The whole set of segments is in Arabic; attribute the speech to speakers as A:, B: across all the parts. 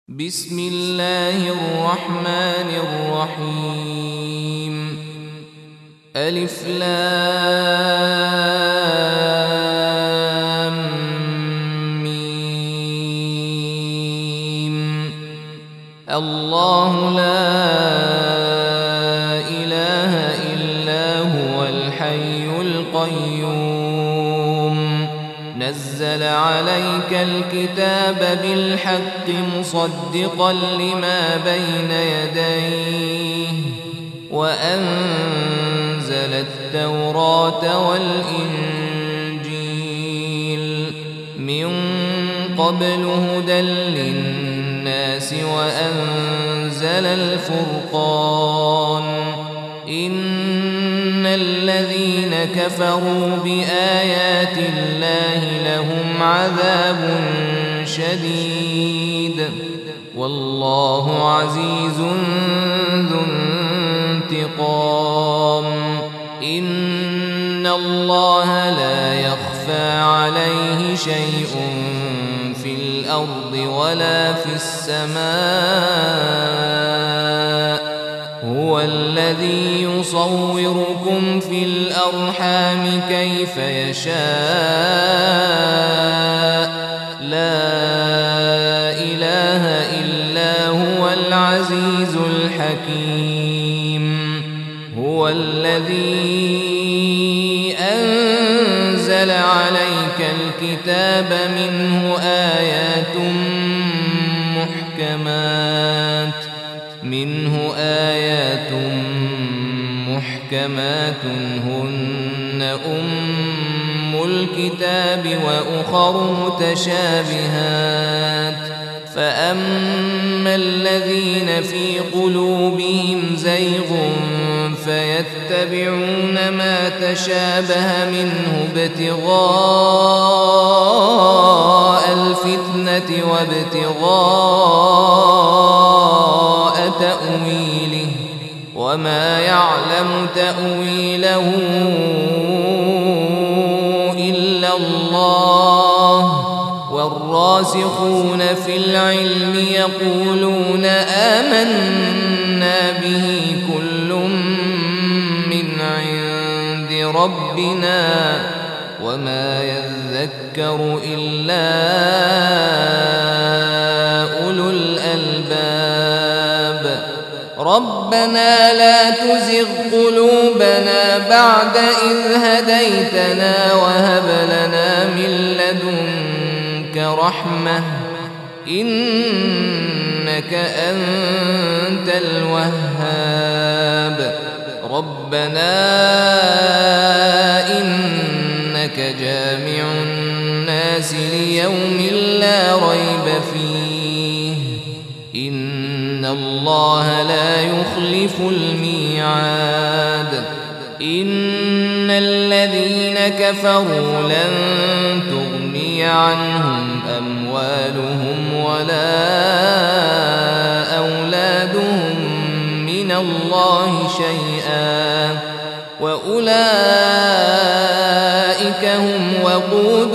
A: بسم الله الرحمن الرحيم. ألف لام ميم. الله لا إله إلا هو الحي القيوم. نزل عليك الكتاب بالحق مصدقا لما بين يديه وأنزل التوراة والإنجيل من قبل هدى للناس وأنزل الفرقان. إن الذين كفروا بآيات الله لهم عذاب شديد والله عزيز ذو انتقام. إن الله لا يخفى عليه شيء في الأرض ولا في السماء. هو الذي يصوركم في الأرحام كيف يشاء. لا إله إلا هو العزيز الحكيم. هو الذي أنزل عليك الكتاب منه آيات محكمات هن أم الكتاب وأخر متشابهات. فأما الذين في قلوبهم زيغ فيتبعون ما تشابه منه ابتغاء الفتنة وابتغاء تأويله وما يعلم تأويله إلا الله. والراسخون في العلم يقولون آمنا به كل من عند ربنا وما يذكر إلا أولو الألباب. ربنا لا تزغ قلوبنا بعد إذ هديتنا وهب لنا من لدنك رحمة إنك أنت الوهاب. ربنا إنك جامع الناس ليوم لا ريب فيه إن الله لا يخلف الميعاد. إن الذين كفروا لن تغني عنهم أموالهم ولا أولادهم من الله شيئا وأولئك هم وقود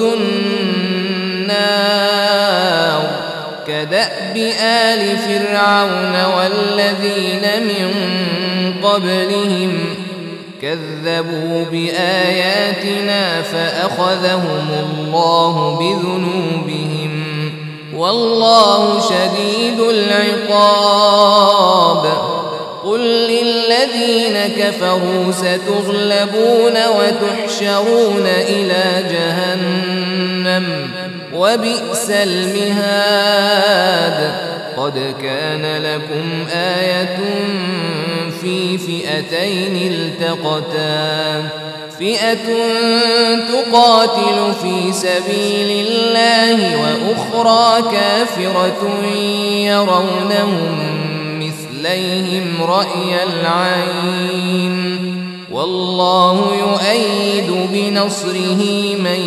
A: النار. كدأب آل فرعون والذين من قبلهم كذبوا بآياتنا فأخذهم الله بذنوبهم والله شديد العقاب. قل للذين كفروا ستغلبون وتحشرون إلى جهنم وبئس المهاد. قد كان لكم آية في فئتين التقتا فئة تقاتل في سبيل الله وأخرى كافرة يرونهم مثليهم رأي العين والله يؤيد بنصره من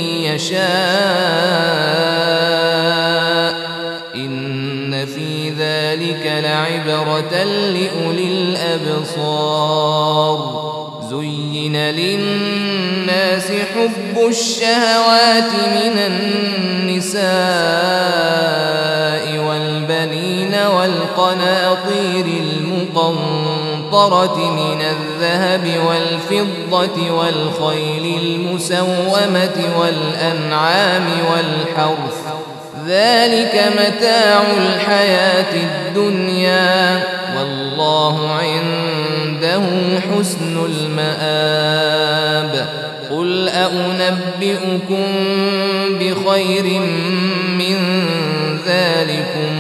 A: يشاء. إن في ذلك لعبرة لأولي الأبصار. زين للناس حب الشهوات من النساء والبنين والقناطير المقنطرة من الذهب والفضة والخيل المسومة والأنعام والحرث ذلك متاع الحياة الدنيا والله عنده حسن المآب قل أنبئكم بخير من ذلكم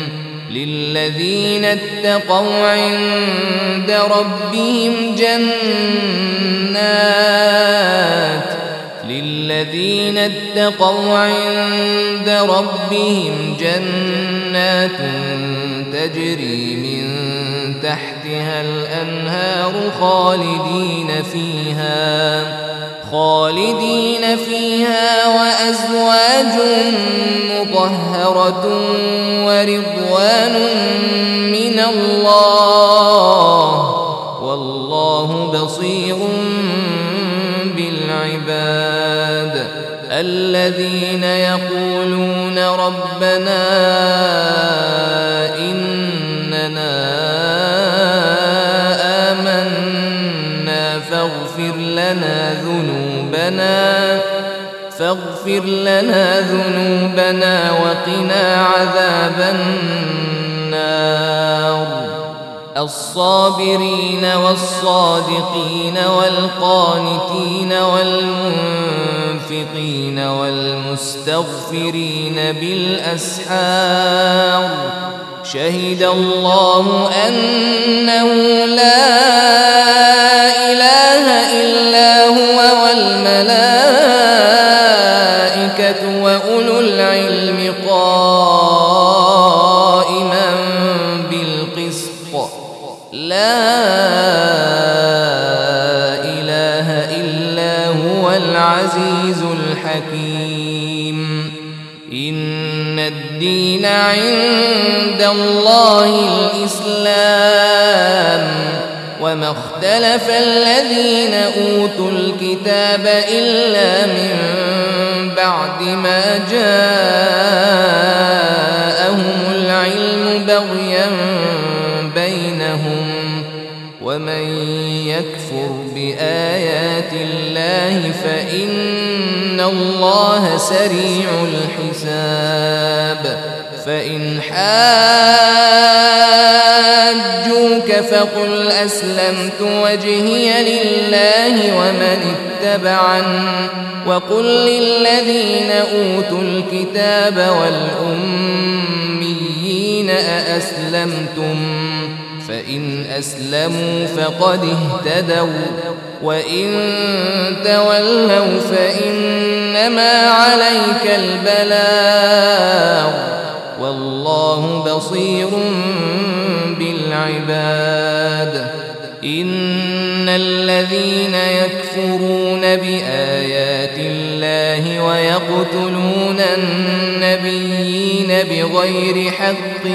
A: للذين اتقوا عند ربهم جنات تجري من تحتها الأنهار خالدين فيها وأزواج مطهرة ورضوان من الله والله بصير بالعباد الذين يقولون ربنا إننا آمنا فاغفر لنا ذنوبنا وقنا عذاب النار الصابرين والصادقين والقانتين والمنفقين والمستغفرين بالأسحار شهد الله أنه لا إله إلا هو والملائكة وأولو العلم قائما بالقسط لا إله إلا هو العزيز الحكيم إن الدين عند الله الإسلام وما اختلف الذين أوتوا الكتاب إلا من بعد ما جاءهم العلم بغيا بينهم ومن يكفر بآيات الله فإن الله سريع الحساب فإن حاجوك فقل أسلمت وجهي لله ومن اتبعني وقل للذين أوتوا الكتاب والأميين أأسلمتم فإن أسلموا فقد اهتدوا وإن تولوا فإنما عليك البلاغ والله بصير بالعباد إن الذين يكفرون بآيات الله ويقتلون النبيين بغير حق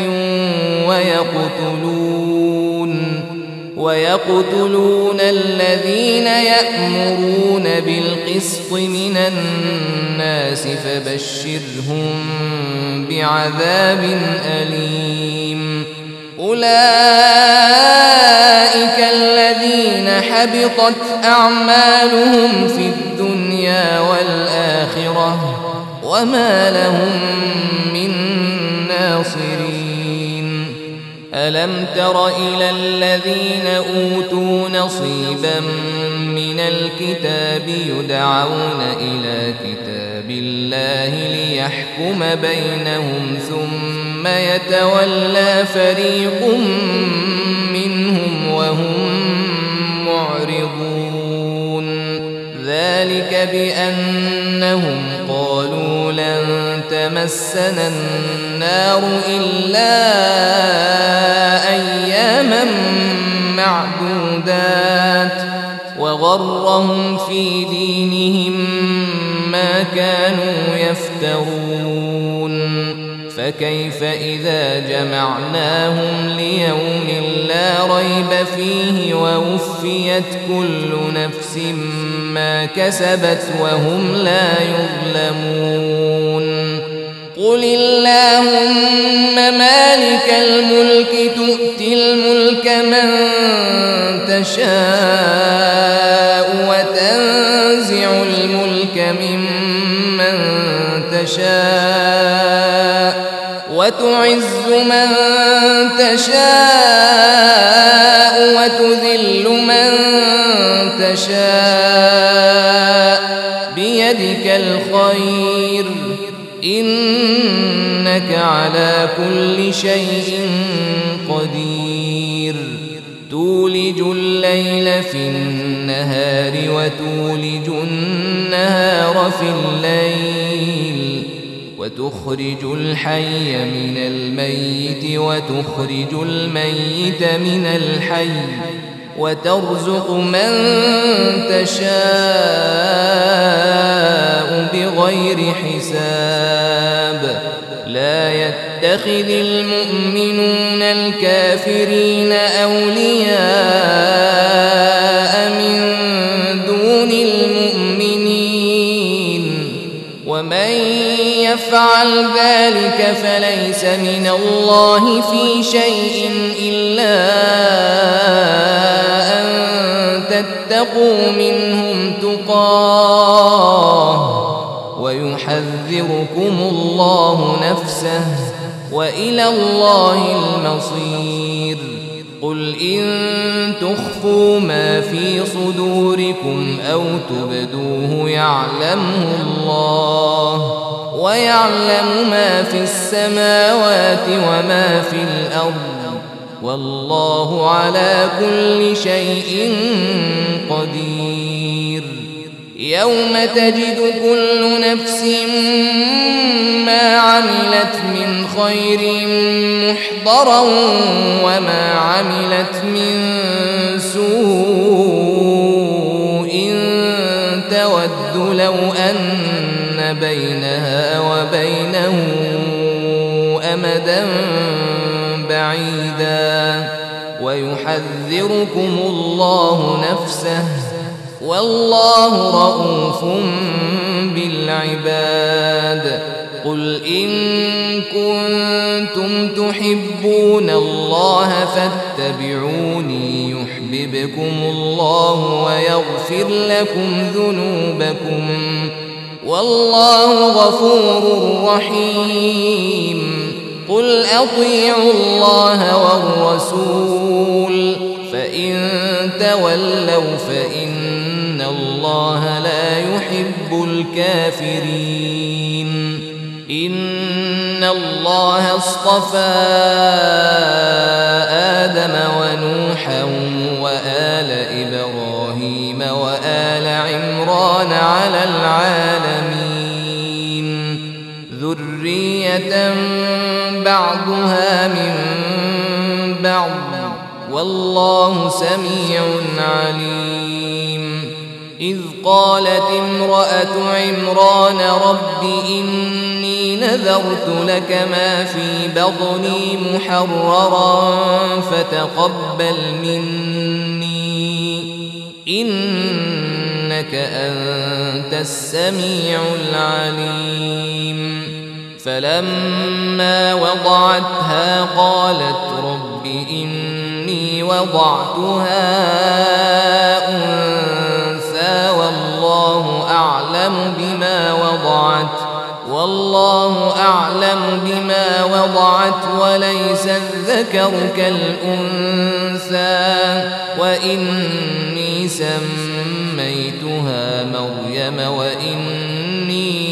A: ويقتلون الذين يأمرون بالقسط من الناس فبشرهم بعذاب أليم أولئك الذين حبطت أعمالهم في الدنيا والآخرة وما لهم من ناصرين ألم تر إلى الذين أوتوا نصيبا من الكتاب يدعون إلى كتاب الله ليحكم بينهم ثم يتولى فريق منهم وهم معرضون ذلك بأنهم قالوا لن تمسنا النار إلا أياما معدودات وغرهم في دينهم ما كانوا يفترون فكيف إذا جمعناهم ليوم لا ريب فيه ووفيت كل نفس ما كسبت وهم لا يظلمون قل اللهم مالك مالك الملك تؤتي الملك من تشاء وتنزع الملك ممن تشاء وتعز من تشاء وتذل من تشاء بيدك الخير إنك على كل شيء قدير تولج الليل في النهار وتولج النهار في الليل وتخرج الحي من الميت وتخرج الميت من الحي وترزق من تشاء بغير حساب لا يتخذ المؤمنون الكافرين أولياء من دون المؤمنين ومن يفعل ذلك فليس من الله في شيء إلا أن تتقوا منهم تقاه ويحذركم الله نفسه وإلى الله المصير قل إن تخفوا ما في صدوركم أو تبدوه يعلمه الله ويعلم ما في السماوات وما في الأرض والله على كل شيء قدير يوم تجد كل نفس ما عملت من خير محضرا وما عملت من سوء تود لو أن بينها وبينه أمدا بعيدا ويحذركم الله نفسه والله رؤوف بالعباد قل إن كنتم تحبون الله فاتبعوني يحببكم الله ويغفر لكم ذنوبكم والله غفور رحيم قل أطيعوا الله والرسول فإن تولوا فإن الله لا يحب الكافرين إن الله اصطفى آدم ونوحا وآل إبراهيم وآل عمران على العالمين ذرية بعضها من بعض والله سميع عليم إذ قالت امرأة عمران رب إني نذرت لك ما في بطني محررا فتقبل مني إنك أنت السميع العليم فلما وضعتها قالت رب إني وضعتها أنثى والله أعلم بما وضعت وليس الذكر كالأنثى وإني سميتها مريم وإني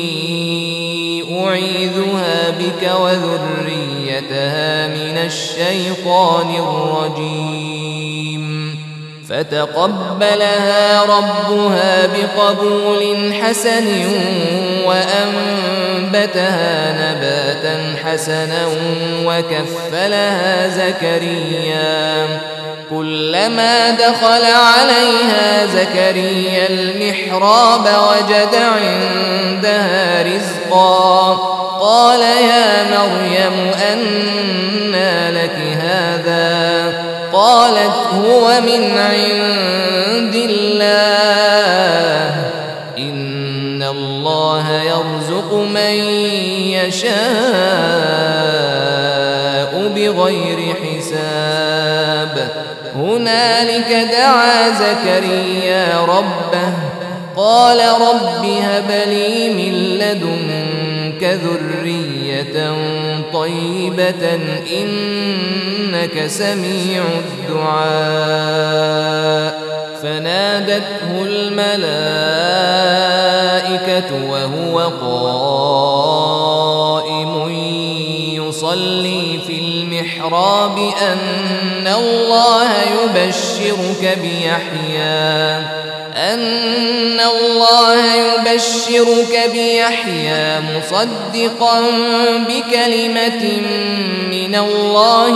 A: أعيذها بك وذريتها من الشيطان الرجيم فتقبلها ربها بقبول حسن وأنبتها نباتا حسنا وكفلها زكريا كلما دخل عليها زكريا المحراب وجد عندها رزقا قال يا مريم أنى لك هذا قالت هو من عند الله إن الله يرزق من يشاء بغير حساب هنالك دعا زكريا ربه قال رب هب لي من لدنك ذرية طيبة إنك سميع الدعاء فنادته الملائكة وهو قائم يصلي في المحراب أن الله يبشرك بيحيى مصدقا بكلمة من الله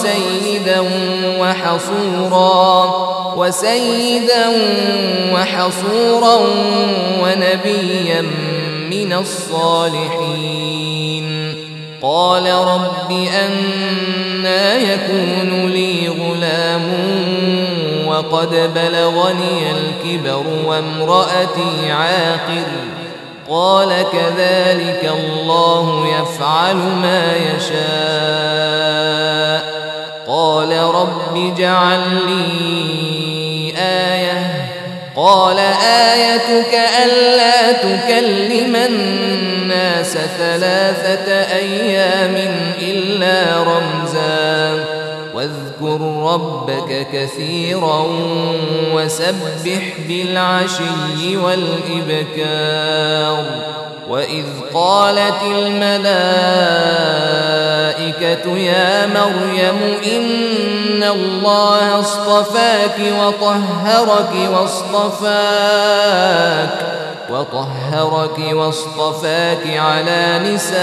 A: وسيدا وحصورا ونبيا من الصالحين قال رب أنى يكون لي غلام وقد بلغني الكبر وامرأتي عاقر قال كذلك الله يفعل ما يشاء قال رب اجعل لي آية قال آيتك ألا تكلم الناس 3 أيام إلا رمزا واذكر ربك كثيرا وسبح بالعشي والإبكار وإذ قالت الملائكة يا مريم إن الله اصطفاك واصطفاك على نساء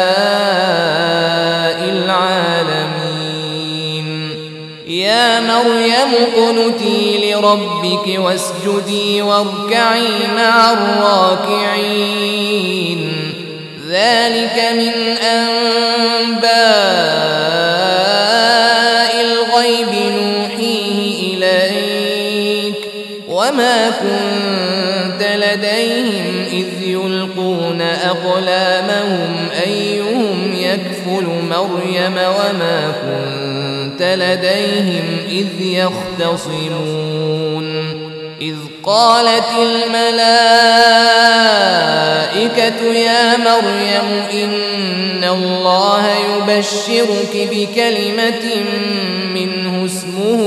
A: العالمين يا مريم اقنتي لربك واسجدي واركعي مع الراكعين ذلك من أنباء الغيب نوحيه إليك وما كنت لديهم إذ يلقون أقلامهم أيهم يكفل مريم وما كنت لديهم إذ يختصمون إذ قالت الملائكة يا مريم إن الله يبشرك بكلمة منه اسمه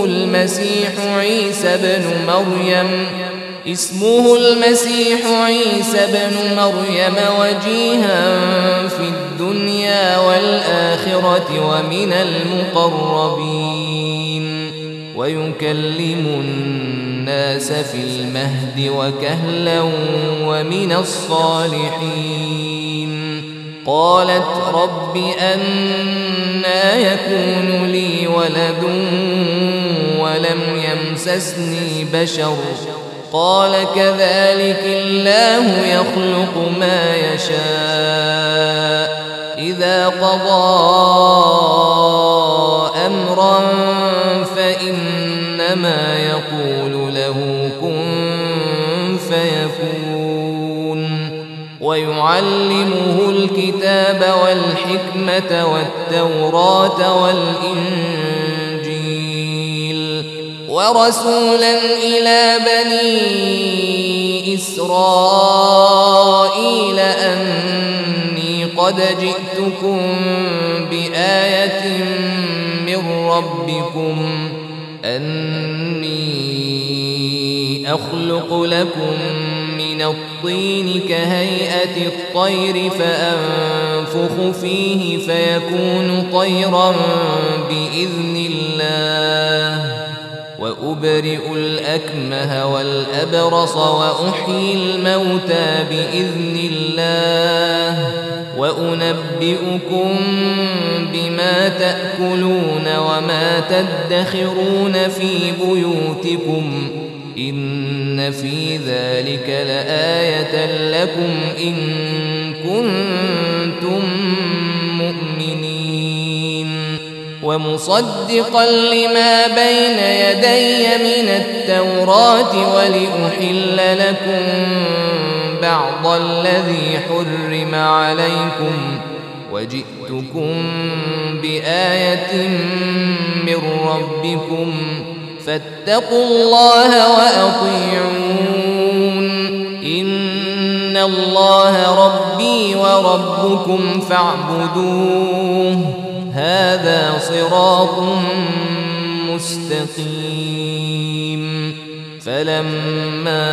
A: المسيح عيسى بن مريم وجيها في الدنيا والآخرة ومن المقربين ويكلم الناس في المهد وكهلا ومن الصالحين قالت رب أنى يكون لي ولد ولم يمسسني بشر قال كذلك الله يخلق ما يشاء إذا قضى أمرا فإنما يقول له كن فيكون ويعلمه الكتاب والحكمة والتوراة والإنجيل ورسولا إلى بني إسرائيل أني قد جئتكم بآية من ربكم أني أخلق لكم من الطين كهيئة الطير فأنفخ فيه فيكون طيرا بإذن الله وأبرئ الأكمه والأبرص وأحيي الموتى بإذن الله وأنبئكم بما تأكلون وما تدخرون في بيوتكم إن في ذلك لآية لكم إن كنتم مؤمنين ومصدقا لما بين يدي من التوراة ولأحل لكم بعض الذي حرم عليكم وجئتكم بآية من ربكم فاتقوا الله وأطيعون إن الله ربي وربكم فاعبدوه هذا صراط مستقيم فلما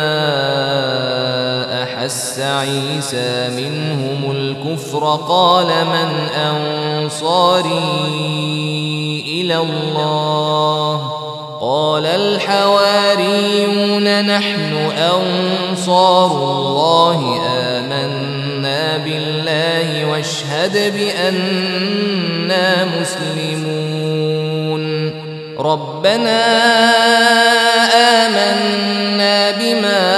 A: أحس عيسى منهم الكفر قال من أنصاري إلى الله قال الحواريون نحن أنصار الله آمنا بالله واشهد بأننا مسلمون ربنا آمنا بما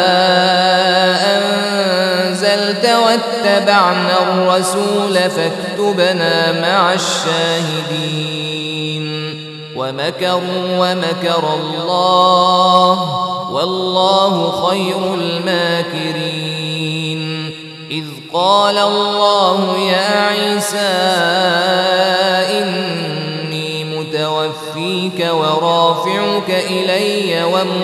A: أنزلت واتبعنا الرسول فاكتبنا مع الشاهدين ومكروا ومكر الله والله خير الماكرين إذ قال الله يا عيسى إني متوفيك ورافعك إلي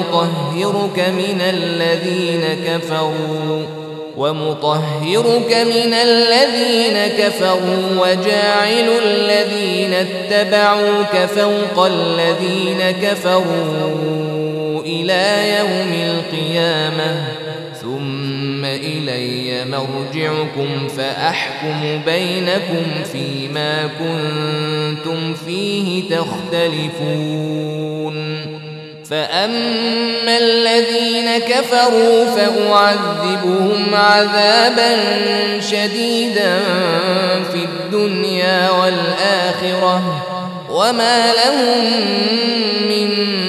A: ومطهرك من الذين كفروا وجاعل الذين اتبعوك فوق الذين كفروا إلى يوم القيامة ثم إلي مرجعكم فأحكم بينكم فيما كنتم فيه تختلفون فأما الذين كفروا فأعذبهم عذابا شديدا في الدنيا والآخرة وما لهم من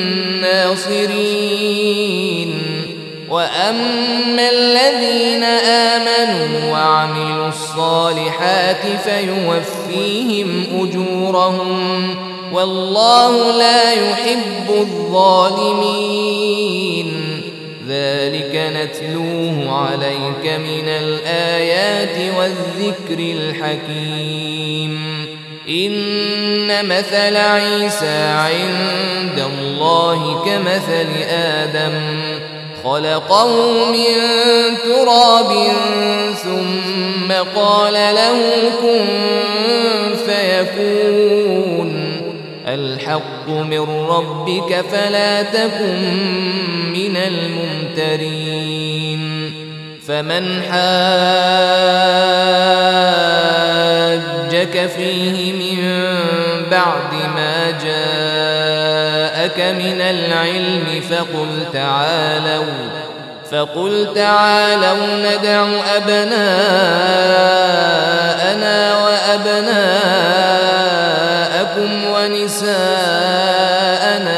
A: ناصرين وأما الذين آمنوا وعملوا الصالحات فيوفيهم أجورهم والله لا يحب الظالمين ذلك نتلوه عليك من الآيات والذكر الحكيم إن مثل عيسى عند الله كمثل آدم خلقه من تراب ثم قال له كن فيكون الحق من ربك فلا تكن من الممترين فمن حاجك فيه من بعد ما جاءك من العلم فقل تعالوا ندع أبناءنا وأبناءكم ونساءنا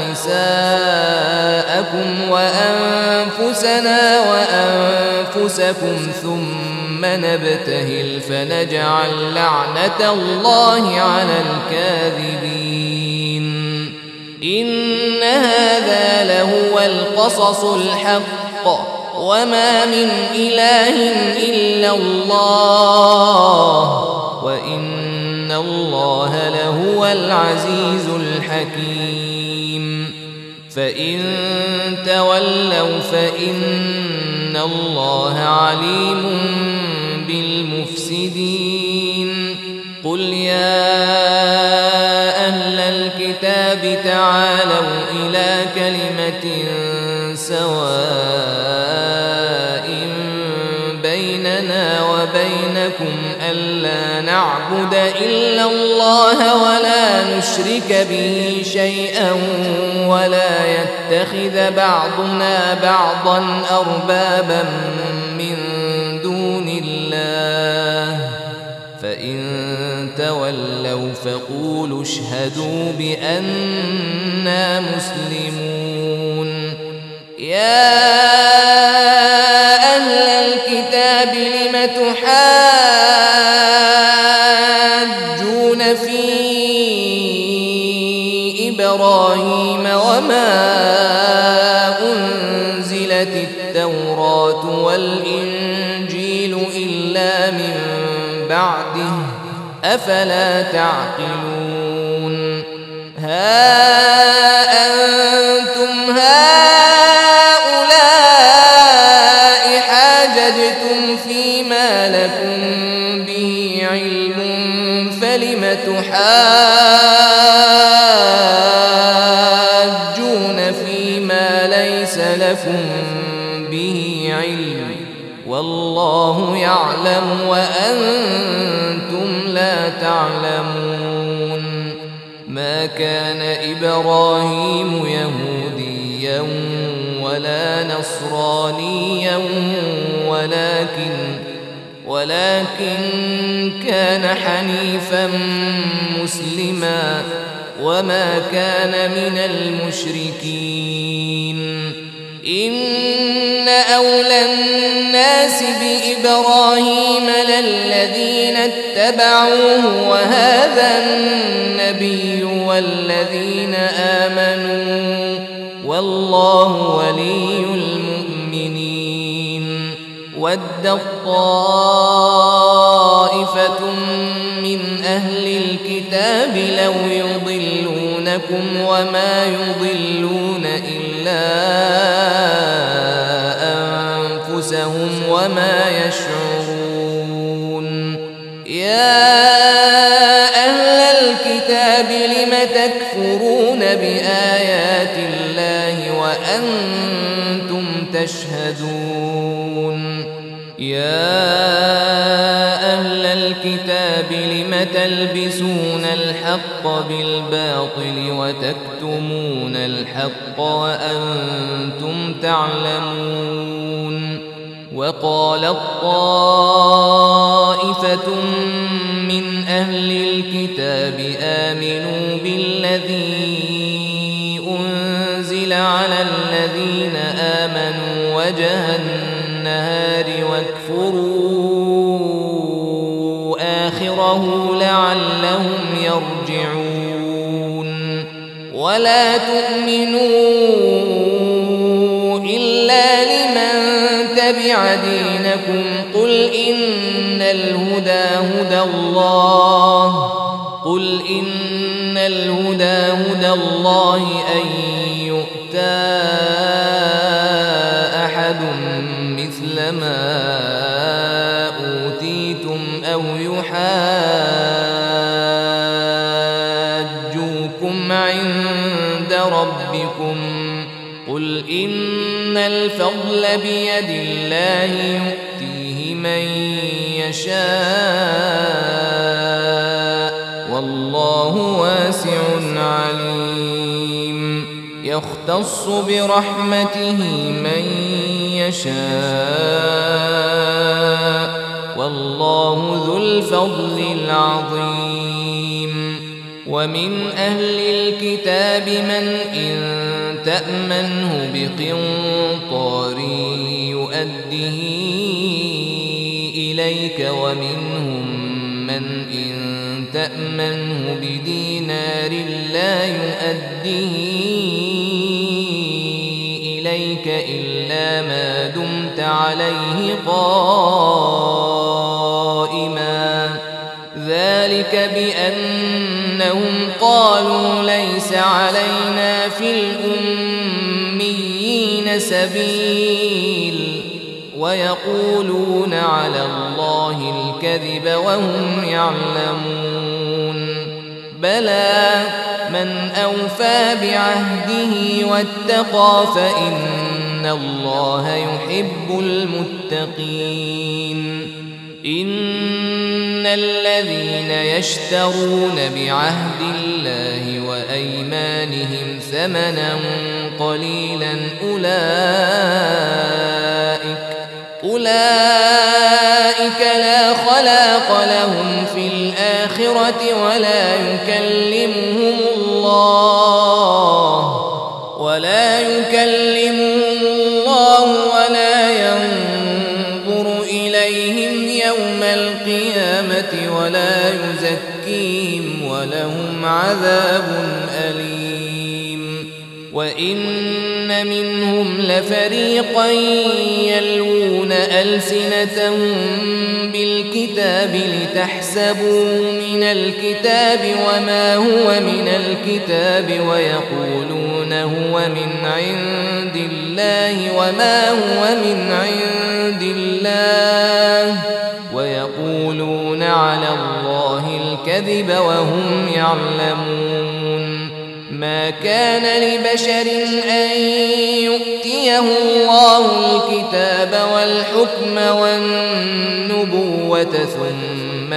A: ونساءكم وأنفسنا وأنفسكم ثم نبتهل فنجعل لعنة الله على الكاذبين إن هذا لهو القصص الحق وما من إله إلا الله وإن الله لهو العزيز الحكيم فإن تولوا فإن الله عليم بالمفسدين قل يا أهل الكتاب تعالوا إلى كلمة سواء بيننا وبينكم ألا نعبد إلا الله ولا نشرك به شيئا ولا يتخذ بعضنا بعضا أربابا من دون الله فإن تولوا فقولوا اشهدوا بأننا مسلمون يا أهل الكتاب لم تحاجون في إبراهيم وما أنزلت التوراة والإنجيل إلا من بعده أفلا تعقلون ها أنتم هؤلاء حاججتم فيما لكم به علم فلم تحاجون فيما ليس لكم به علم والله يعلم وأنتم لا تعلمون ما كان إبراهيم يهوديا ولا نصرانيا ولكن كان حنيفا مسلما وما كان من المشركين إن أولى الناس بإبراهيم للذين اتبعوه وهذا النبي والذين آمنوا والله ولي المؤمنين ودت طائفة من أهل الكتاب لو يضلونكم وما يضلون إلا أنفسهم وما يشعرون يا أهل الكتاب لم تكفرون بآيات الله وأنتم تشهدون يا أهل الكتاب لم تلبسون الحق بالباطل وتكتمون الحق وأنتم تعلمون وقالت طائفة من أهل الكتاب آمنوا بالذي أنزل على الذين آمنوا وجه النهار واكفروا آخره لعلهم يرجعون ولا تؤمنوا إلا لمن تبع دينكم قل إن الهدى هدى الله أن يؤتى أحد مثل ما أوتيتم أو يحاجوكم عند ربكم قل إن الفضل بيد الله يؤتيه من يشاء والله واسع عليم يختص برحمته من يشاء والله ذو الفضل العظيم ومن أهل الكتاب من إن تأمنه بقنطار يؤده إليك ومنهم من إن تأمنه بدينار لا يؤده إليك إلا ما دمت عليه قائما ذلك بأنهم قالوا ليس علينا في الأميين سبيل ويقولون على الله الكذب وهم يعلمون بلى من أوفى بعهده واتقى فإن الله يحب المتقين إن الذين يشترون بعهد الله وأيمانهم ثمنا قليلا أولئك لا خلاق لهم في الآخرة ولا يكلمهم الله ولا ينظر إليهم يوم القيامة ولا يزكيهم ولهم عذاب أليم وإن منهم لفريقا يلوون ألسنتهم بالكتاب لتحسبوه من الكتاب وما هو من الكتاب ويقولون هو من عند الله وما هو من عند الله ويقولون على الله الكذب وهم يعلمون. ما كان لبشر أن يؤتيه الله الكتاب والحكم والنبوة ثم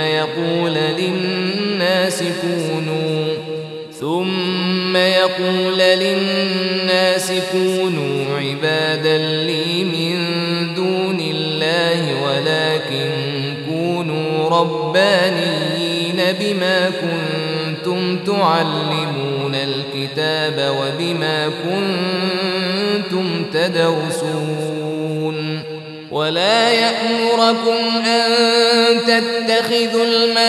A: يقول للناس كونوا عبادا لي من دون الله ولكن كونوا ربانيين بما كنتم تعلمون الكتاب وبما كنتم تدرسون. ولا يأمركم أن تتخذوا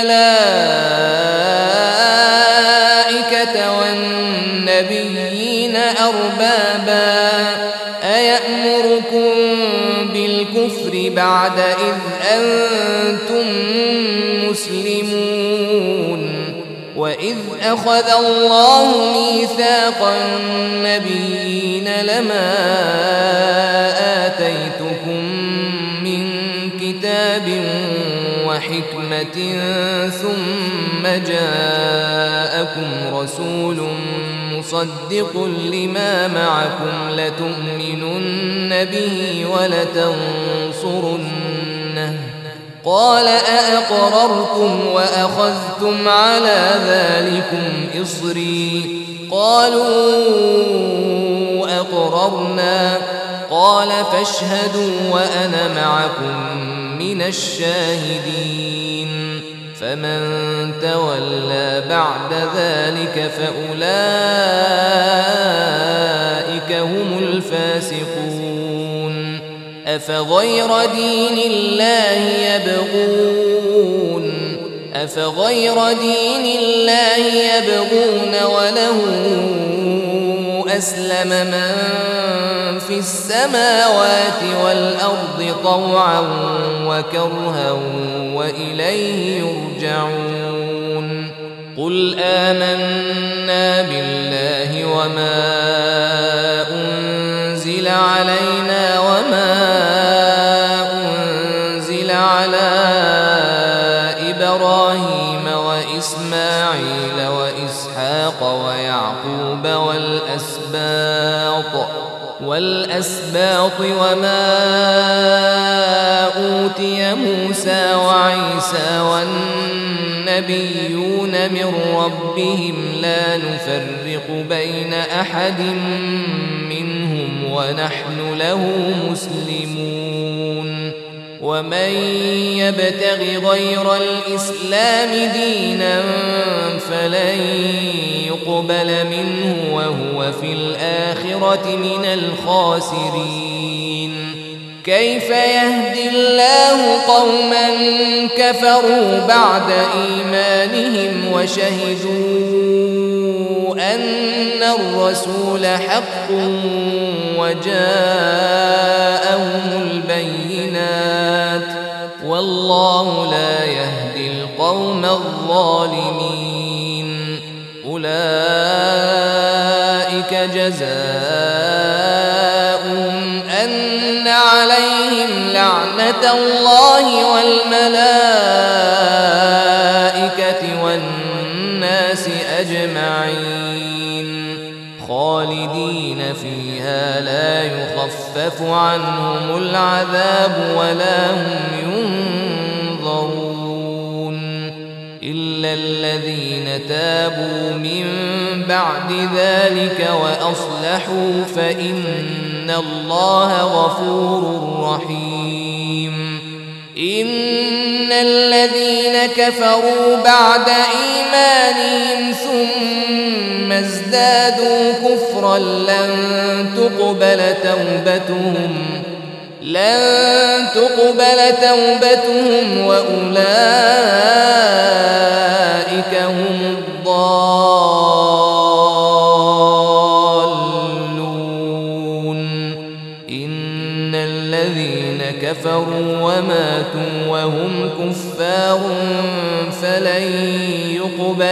A: الملائكة والنبيين أربابا أيأمركم بالكفر بعد إذ أنتم مسلمون. وإذ أخذ الله ميثاق النبيين لما آتيتكم من كتاب وحكمة ثم جاءكم رسول مصدق لما معكم لتؤمنن به ولتنصرنه قال أأقررتم وأخذتم على ذلكم إصري قالوا أقررنا قال فاشهدوا وأنا معكم من الشاهدين. فمن تولى بعد ذلك فأولئك هم الفاسقون. أفغير دين الله يبغون وله أسلم من في السماوات والأرض طوعا وكرها وإليه يرجعون. قل آمنا بالله وما أنزل علينا وما أنزل على إبراهيم وإسماعيل وإسحاق ويعقوب والأسباط وما أوتي موسى وعيسى والنبيون من ربهم لا نفرق بين أحد منهم ونحن له مسلمون. ومن يبتغ غير الإسلام دينا فلن يقبل منه وهو في الآخرة من الخاسرين. كيف يهدي الله قوما كفروا بعد إيمانهم وشهدوا أن الرسول حق وجاءهم البينات والله لا يهدي القوم الظالمين. أولئك جزاؤهم أن عليهم لعنة الله والملائكة والناس أجمعين خالدين فيها لا يخفف عنهم العذاب ولا هم ينظرون إلا الذين تابوا من بعد ذلك وأصلحوا فإن الله غفور رحيم. إن الذين كفروا بعد إيمانهم ثم ازدادوا كفرا لن تقبل توبتهم وأولئك هم الضالون.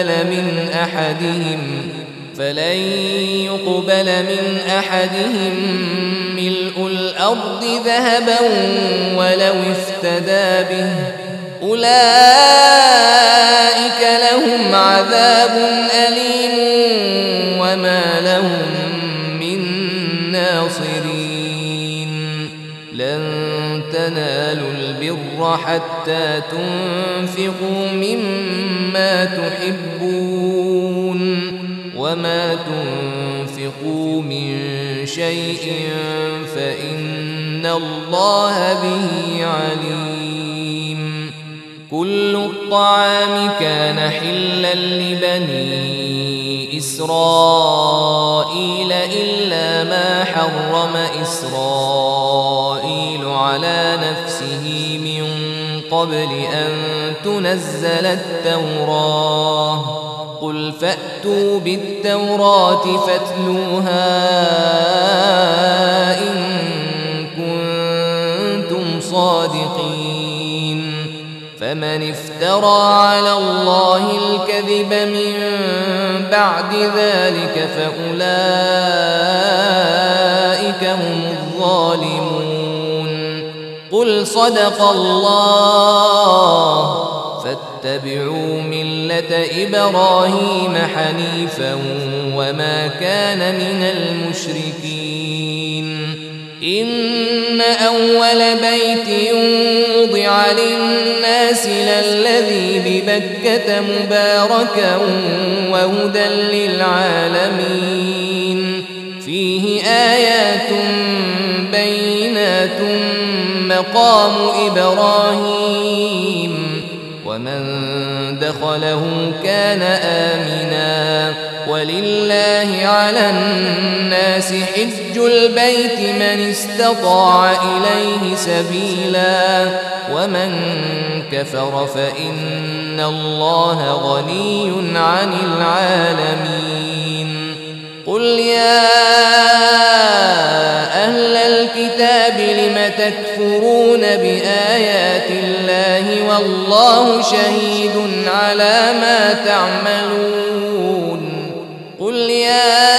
A: يقبل من أحدهم ملء الأرض ذهبا ولو افتدى به أولئك لهم عذاب أليم وما لهم من ناصرين لن تنالوا البر حتى تنفقوا مما تحبون وما تنفقوا من شيء فإن الله به عليم كل الطعام كان حلا لبني إسرائيل إلا ما حرم إسرائيل على نفسه من قبل أن تنزل التوراة قل فأتوا بالتوراة فاتلوها إن كنتم صادقين فمن افترى على الله الكذب من بعد ذلك فأولئك هم الظالمون قل صدق الله فاتبعوا ملة إبراهيم حنيفا وما كان من المشركين إن أول بيت وضع للناس للذي ببكة مباركا وهدى للعالمين فيه آيات بينات مقام إبراهيم ومن دخله كان آمنا ولله على الناس حج البيت من استطاع إليه سبيلا ومن كفر فإن الله غني عن العالمين قل يا أهل الكتاب لم تكفرون بآيات الله والله شهيد على ما تعملون قل يا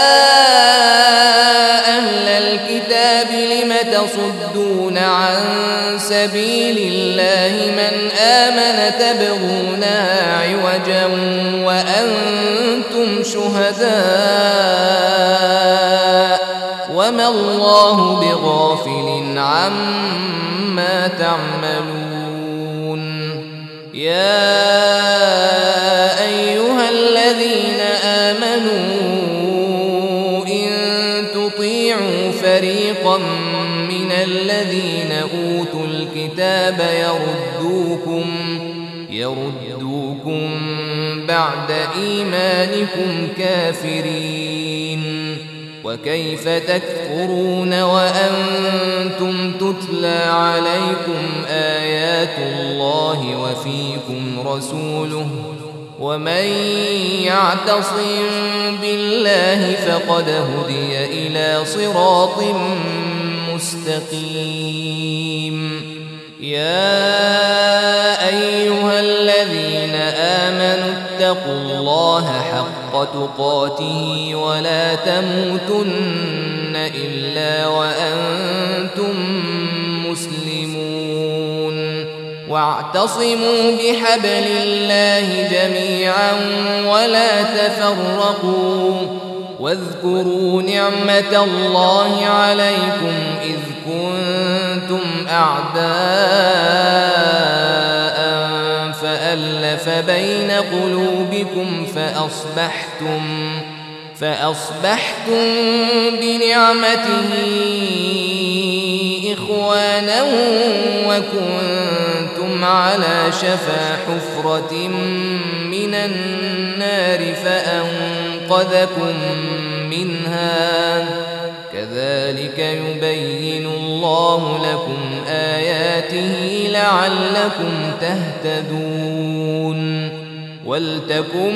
A: أهل الكتاب لم تصدون عن سبيل الله من آمن تبغونها عوجا وأنتم شهداء وما الله بغافل عما تعملون يا أيها الذين آمنوا إن تطيعوا فريقا من الذين أوتوا الكتاب يردوكم بعد إيمانكم كافرين وكيف تكفرون وأنتم تتلى عليكم آيات الله وفيكم رسوله ومن يعتصم بالله فقد هدي إلى صراط مستقيم يا أيها الذين آمنوا اتقوا الله حق تقاته ولا تموتن إلا وأنتم مسلمون واعتصموا بحبل الله جميعا ولا تفرقوا واذكروا نعمة الله عليكم إذ كنتم أعداء فألف بين قلوبكم فأصبحتم بنعمته إخوانا وكنتم على شفا حفرة من النار فأنقذكم منها كذلك يبين الله لكم آياته لعلكم تهتدون ولتكن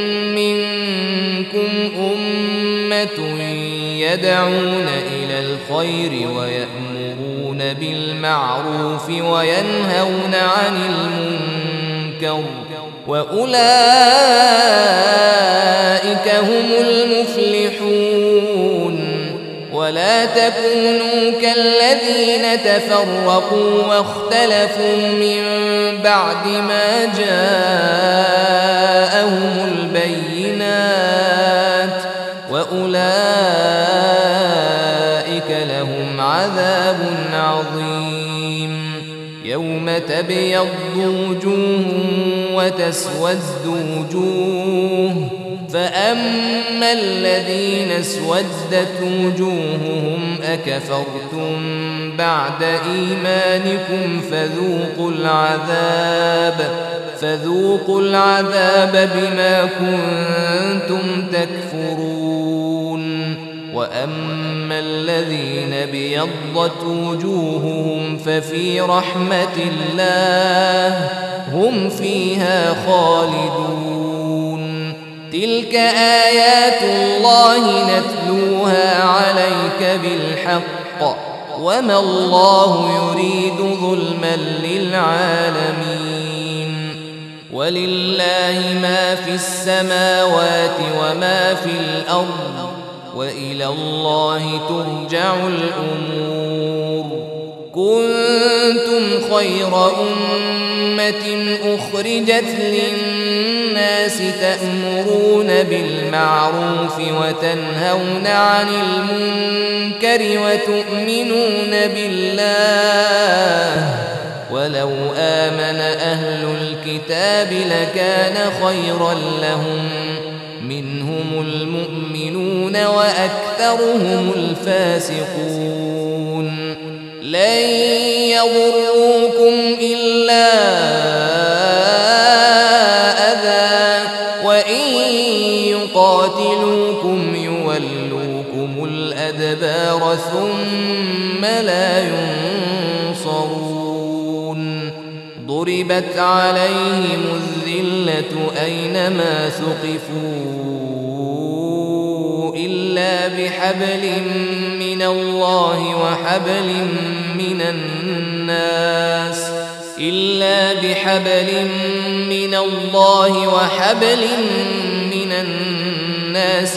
A: منكم أمة يدعون إلى الخير ويأمرون بالمعروف وينهون عن المنكر وأولئك هم المفلحون. ولا تكونوا كالذين تفرقوا واختلفوا من بعد ما جاءهم البينات، وأولئك لهم عذاب عظيم. يوم تبيض وجوه وتسود وجوه، فأما الذين اسودت وجوههم أكفرتم بعد إيمانكم فذوقوا العذاب بما كنتم تكفرون. وأما الذين ابيضت وجوههم ففي رحمة الله هم فيها خالدون. تلك آيات الله نتلوها عليك بالحق، وما الله يريد ظلما للعالمين. ولله ما في السماوات وما في الأرض، وإلى الله ترجع الأمور. كنتم خير أمة أخرجت للناس تأمرون بالمعروف وتنهون عن المنكر وتؤمنون بالله. ولو آمن أهل الكتاب لكان خيرا لهم، منهم المؤمنون وأكثرهم الفاسقون. لن يضروكم إلا أذى، وإن يقاتلوكم يولوكم الأدبار ثم لا ينصرون. ضربت عليهم الذلة أينما ثقفوا إلا بحبل من الله وحبل من الناس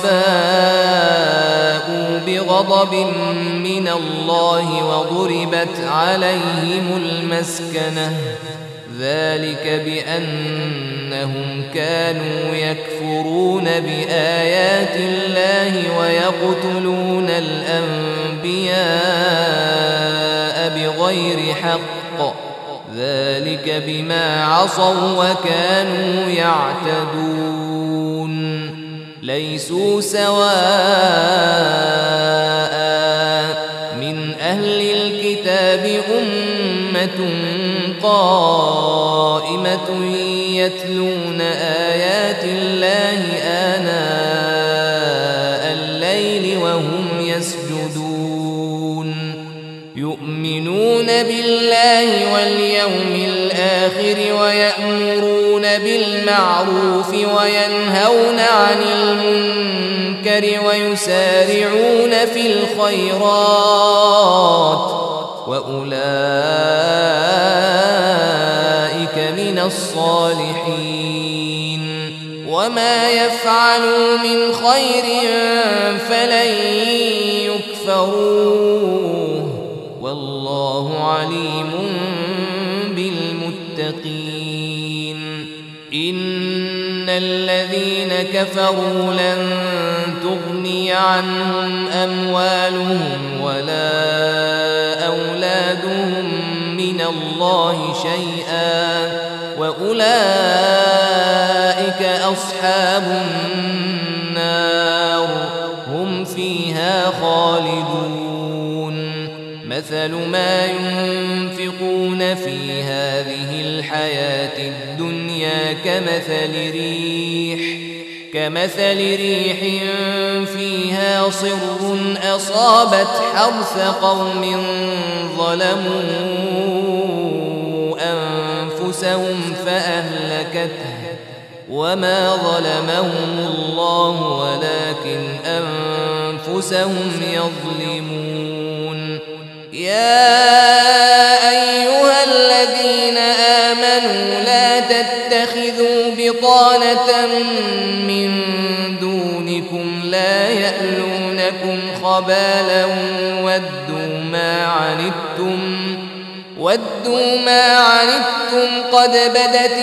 A: وباءوا بغضب من الله وضربت عليهم المسكنة، ذلك بأنهم كانوا يكفرون بآيات الله ويقتلون الأنبياء بغير حق، ذلك بما عصوا وكانوا يعتدون. ليسوا سواء من أهل الكتاب أمة قائمة يتلون آيات الله آناء الليل وهم يسجدون، يؤمنون بالله واليوم الآخر ويأمرون بالمعروف وينهون عن المنكر ويسارعون في الخيرات، وأولئك من الصالحين. وما يفعلوا من خير فلن يكفروه، والله عليم بالمتقين. إن الذين كفروا لن تغني عنهم أموالهم ولا أولادهم من الله شيئا، وأولئك أصحاب النار هم فيها خالدون. مثل ما ينفقون في هذه الحياة الدنيا كمثل ريح فيها صر أصابت حرث قوم ظلموا أنفسهم فأهلكته، وما ظلمهم الله ولكن أنفسهم يظلمون. يا أيها الذين آمنوا لا تتخذوا بطانة من دونكم لا يألونكم خبالا ودوا ما عنتم قد بدت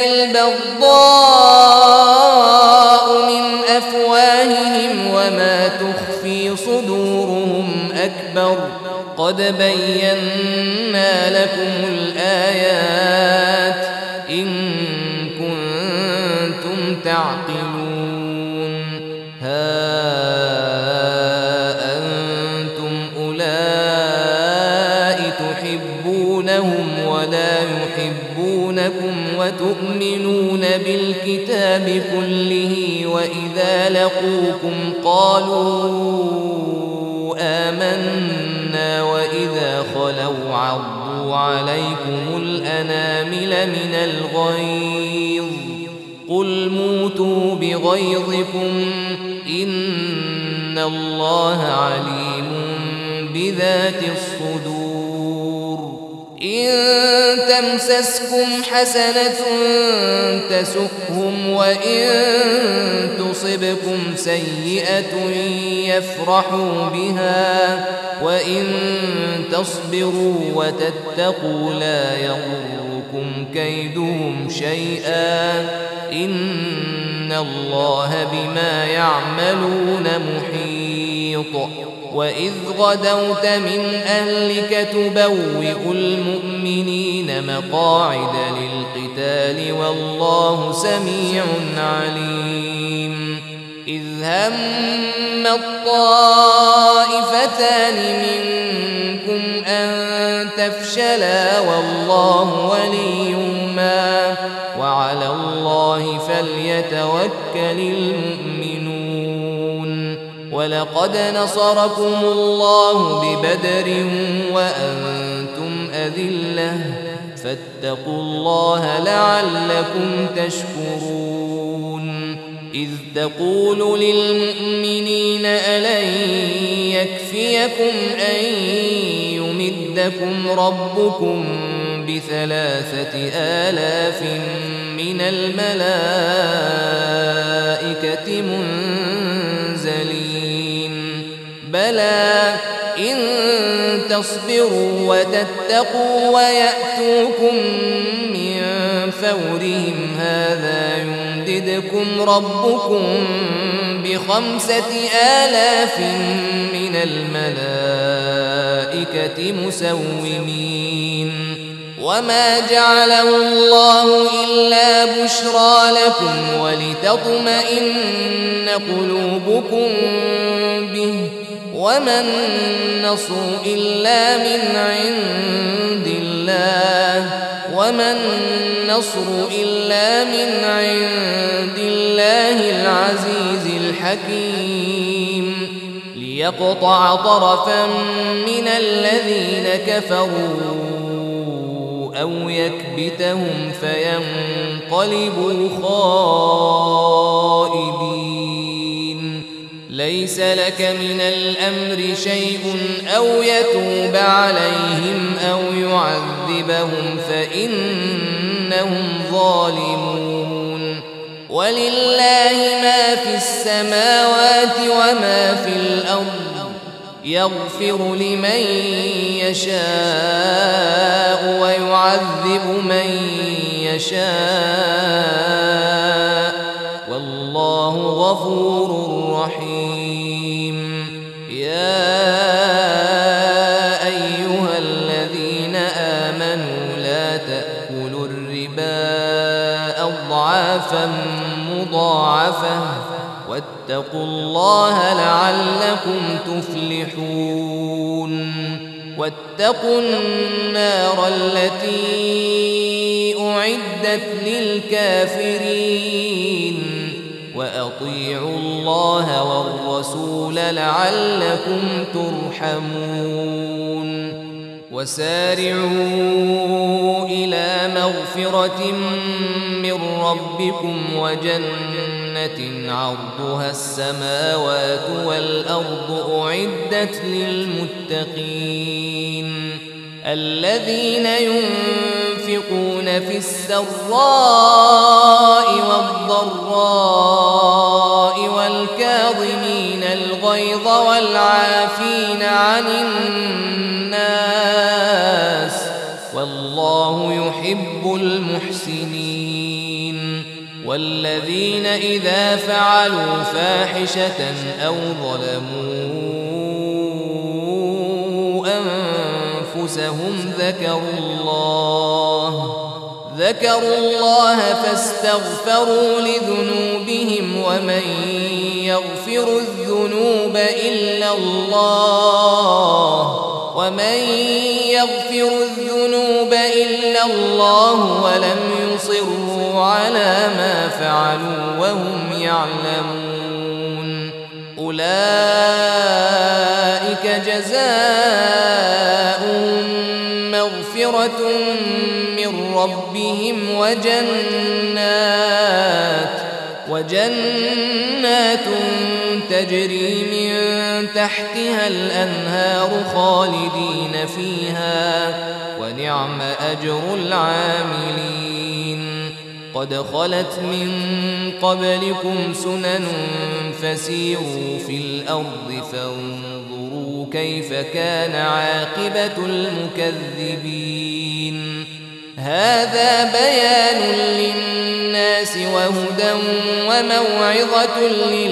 A: البغضاء من أفواههم وما تخفي صدورهم أكبر قد بينا لكم الآيات إن كنتم تعقلون ها أنتم أولئك تحبونهم ولا يحبونكم وتؤمنون بالكتاب كله وإذا لقوكم قالوا آمنا وإذا خلوا عضوا عليكم الأنامل من الغيظ قل موتوا بغيظكم إن الله عليم بذات الصدور إن تمسسكم حسنة تسؤهم وإن تصبكم سيئة يفرحوا بها وإن تصبروا وتتقوا لا يضركم كيدهم شيئا إن الله بما يعملون محيط وإذ غدوت من أهلك تبوئ المؤمنين مقاعد للقتال والله سميع عليم إذ هم الطائفتان منكم أن تفشلا والله وليهما وعلى الله فليتوكل المؤمنون ولقد نصركم الله ببدر وأنتم أذلة فاتقوا الله لعلكم تشكرون إذ تقول للمؤمنين ألن يكفيكم أن يمدكم ربكم ب3,000 من الملائكة منزلين بلى إن تصبروا وتتقوا ويأتوكم من فورهم هذا يمددكم ربكم ب5,000 من الملائكة مسومين وما جعله الله إلا بشرى لكم ولتطمئن قلوبكم به وما النصر إلا من عند الله العزيز الحكيم ليقطع طرفا من الذين كفروا أو يكبتهم فينقلبوا خائبين ليس لك من الأمر شيء أو يتوب عليهم أو يعذبهم فإنهم ظالمون ولله ما في السماوات وما في الأرض يغفر لمن يشاء ويعذب من يشاء والله غفور رحيم يا أيها الذين آمنوا لا تأكلوا الربا أضعافا مضاعفة واتقوا الله لعلكم تفلحون واتقوا النار التي أعدت للكافرين وأطيعوا الله والرسول لعلكم ترحمون وسارعوا إلى مغفرة من ربكم وجنة عرضها السماوات والأرض أعدت للمتقين الذين ينفقون في السراء والضراء والكاظمين الغيظ والعافين عن الناس والله يحب المحسنين والذين إذا فعلوا فاحشة أو ظلموا أنفسهم ذكروا الله فاستغفروا لذنوبهم ومن يغفر الذنوب إلا الله ولم يصروا على ما فعلوا وهم يعلمون أولئك جزاؤهم مغفرة من ربهم وجنات تجري من تحتها الأنهار خالدين فيها ونعم أجر العاملين قد خلت من قبلكم سنن فسيروا في الأرض فانظروا كيف كان عاقبة المكذبين هذا بيان للناس وهدى وموعظة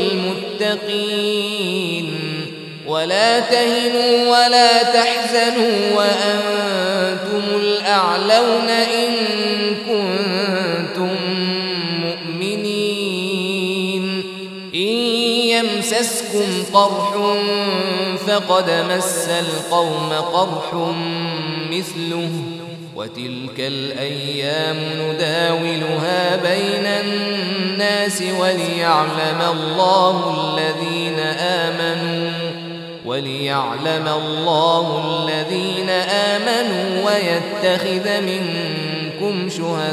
A: للمتقين ولا تهنوا ولا تحزنوا وأنتم الأعلون إن كنتم مؤمنين إن يمسسكم قرح فقد مس القوم قرح مثله وتلك الأيام نداولها بين الناس وليعلم الله الذين آمنوا ويتخذ منكم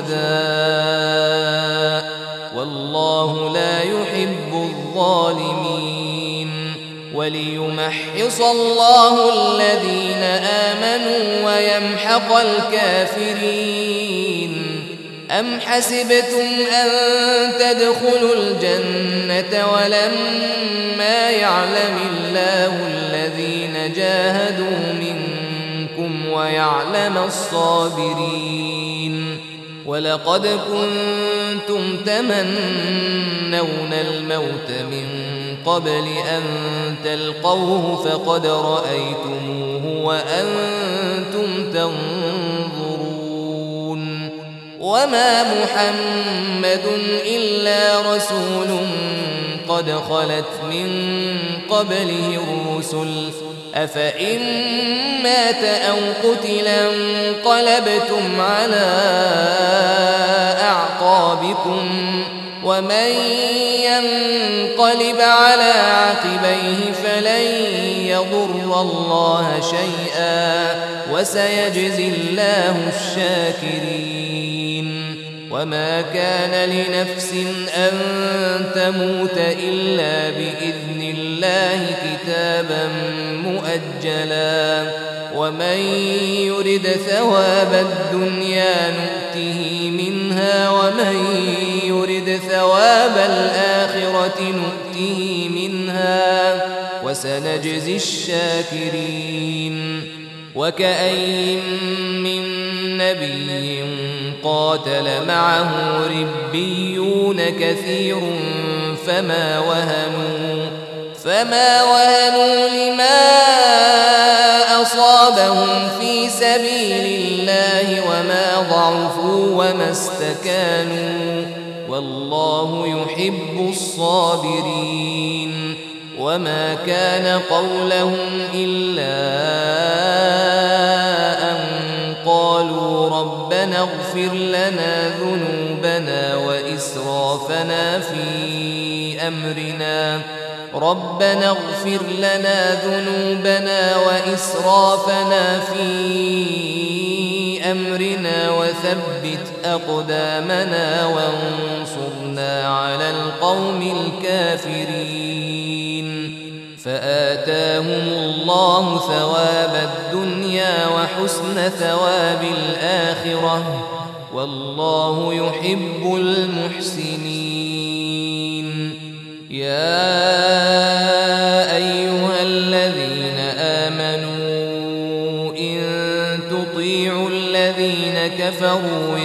A: شهداء والله لا يحب الظالمين وليمحص الله الذين آمنوا ويمحق الكافرين أم حسبتم أن تدخلوا الجنة ولما يعلم الله الذين جاهدوا منكم ويعلم الصابرين ولقد كنتم تمنون الموت من قبل أن تلقوه فقد رأيتموه وأنتم تنظرون وما محمد إلا رسول قد خلت من قبله الرسل أفإن مات أو قتل انقلبتم على أعقابكم ومن ينقلب على عقبيه فلن يضر الله شيئا وسيجزي الله الشاكرين وما كان لنفس أن تموت إلا بإذن الله كتابا مؤجلا ومن يرد ثواب الدنيا نؤته منها ومن يرد ثواب الآخرة نؤته منها وسنجزي الشاكرين وكأين من نبي قاتل معه ربيون كثير فما وهنوا لما أصابهم في سبيل الله وما ضعفوا وما استكانوا والله يحب الصابرين وما كان قولهم إلا أن قالوا ربنا اغفر لنا ذنوبنا وإسرافنا في أمرنا وثبت أقدامنا وانصرنا على القوم الكافرين فآتاهم الله ثواب الدنيا وحسن ثواب الآخرة والله يحب المحسنين. يا أيها الذين آمنوا إن تطيعوا الذين كفروا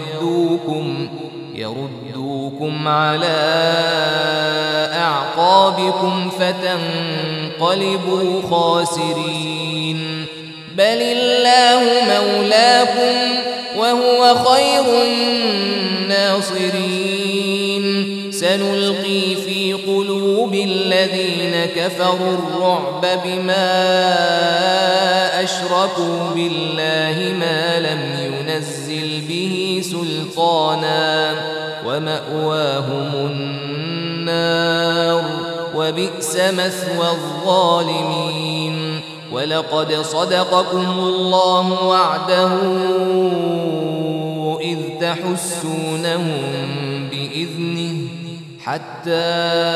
A: يردوكم على أعقابكم فتنقلبوا خاسرين. بل الله مولاكم وهو خير الناصرين. سنلقي في قلوب الذين كفروا الرعب بما أشركوا بالله ما لم ينزل به سلطانا ومأواهم النار وبئس مثوى الظالمين. ولقد صدقكم الله وعده إذ تحسونهم بإذنه حتى